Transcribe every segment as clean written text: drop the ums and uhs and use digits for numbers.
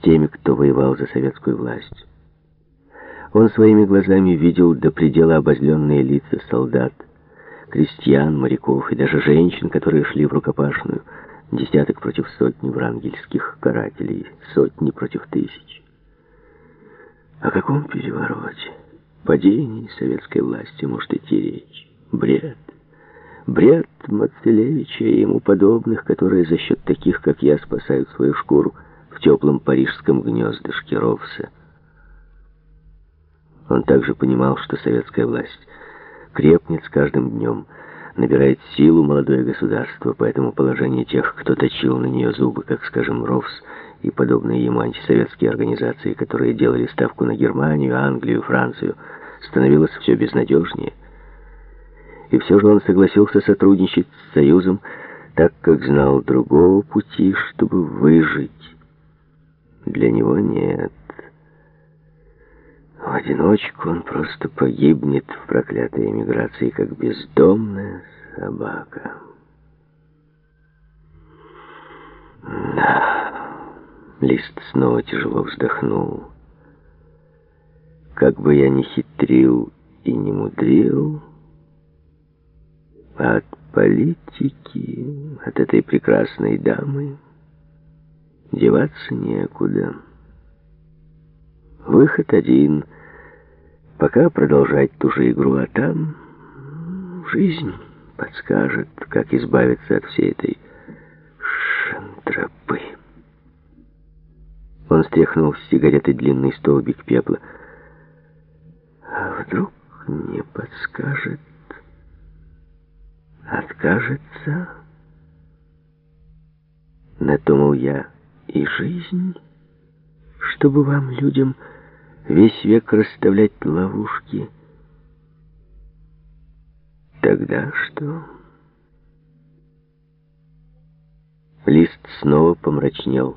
теми, кто воевал за советскую власть. Он своими глазами видел до предела обозленные лица солдат, крестьян, моряков и даже женщин, которые шли в рукопашную. Десяток против сотни врангельских карателей, сотни против тысяч. О каком перевороте, падении советской власти может идти речь? Бред. Бред Мацелевича и ему подобных, которые за счет таких, как я, спасают свою шкуру в теплом парижском гнездышке Ровса. Он также понимал, что советская власть крепнет с каждым днем, набирает силу молодое государство, поэтому положение тех, кто точил на нее зубы, как, скажем, Ровс и подобные ему антисоветские организации, которые делали ставку на Германию, Англию, Францию, становилось все безнадежнее. И все же он согласился сотрудничать с Союзом, так как знал другого пути, чтобы выжить. Для него нет. В одиночку он просто погибнет в проклятой эмиграции, как бездомная собака. Да. Лист снова тяжело вздохнул. Как бы я ни хитрил и не мудрил, от политики, от этой прекрасной дамы деваться некуда. Выход один. Пока продолжать ту же игру, а там жизнь подскажет, как избавиться от всей этой шантропы. Он стряхнул с сигареты длинный столбик пепла. А вдруг не подскажет? Откажется? Надумал я. И жизнь, чтобы вам, людям, весь век расставлять ловушки. Тогда что? Лист снова помрачнел.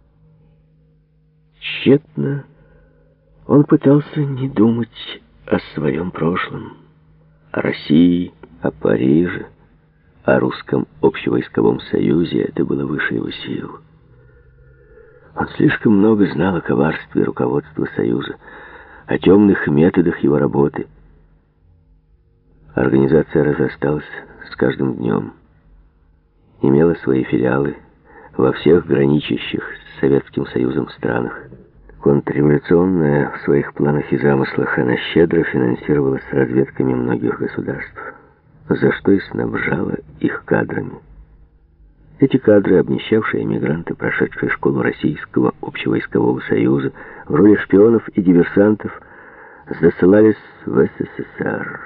Тщетно он пытался не думать о своем прошлом, о России, о Париже, о русском общевойсковом союзе. Это было выше его сил. Он слишком много знал о коварстве руководства Союза, о темных методах его работы. Организация разрасталась с каждым днем, имела свои филиалы во всех граничащих с Советским Союзом странах. Контрреволюционная в своих планах и замыслах, она щедро финансировалась разведками многих государств, за что и снабжала их кадрами. Эти кадры, обнищавшие эмигранты, прошедшие школу Российского общевойскового союза, в роли шпионов и диверсантов, засылались в СССР.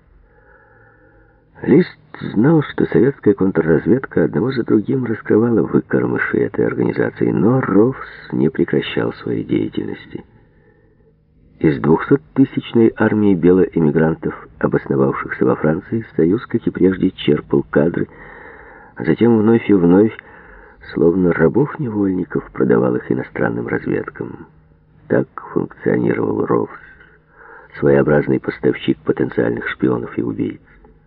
Лист знал, что советская контрразведка одного за другим раскрывала выкормыши этой организации, но Ровс не прекращал своей деятельности. Из 200-тысячной армии белоэмигрантов, обосновавшихся во Франции, Союз, как и прежде, черпал кадры, а затем вновь и вновь, словно рабов-невольников, продавал их иностранным разведкам. Так функционировал Ровс, своеобразный поставщик потенциальных шпионов и убийц.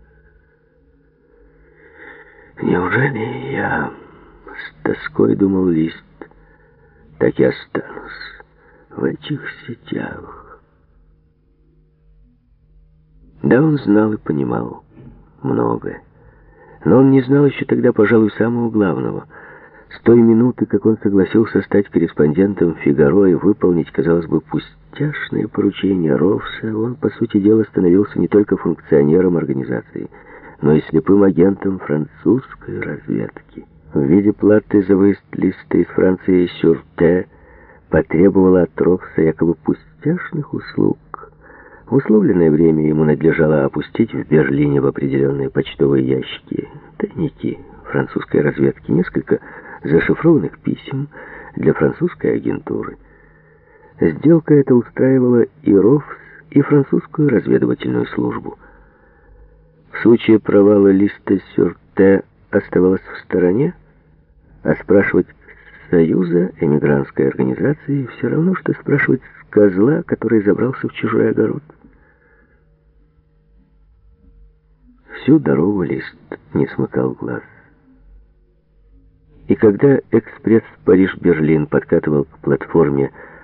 Неужели я, с тоской думал Лист, так и останусь в этих сетях? Да, он знал и понимал многое. Но он не знал еще тогда, пожалуй, самого главного. С той минуты, как он согласился стать корреспондентом «Фигаро» и выполнить, казалось бы, пустяшное поручение Ровса, он, по сути дела, становился не только функционером организации, но и слепым агентом французской разведки. В виде платы за выезд Листа из Франции Сюрте потребовала от Ровса якобы пустяшных услуг. В условленное время ему надлежало опустить в Берлине в определенные почтовые ящики тайники французской разведки, несколько зашифрованных писем для французской агентуры. Сделка эта устраивала и Ровс, и французскую разведывательную службу. В случае провала Листа Сюрте оставалась в стороне, а спрашивать с Союза эмигрантской организации все равно, что спрашивать с козла, который забрался в чужой огород. Всю дорогу Лист не смыкал глаз. И когда экспресс Париж-Берлин подкатывал к платформе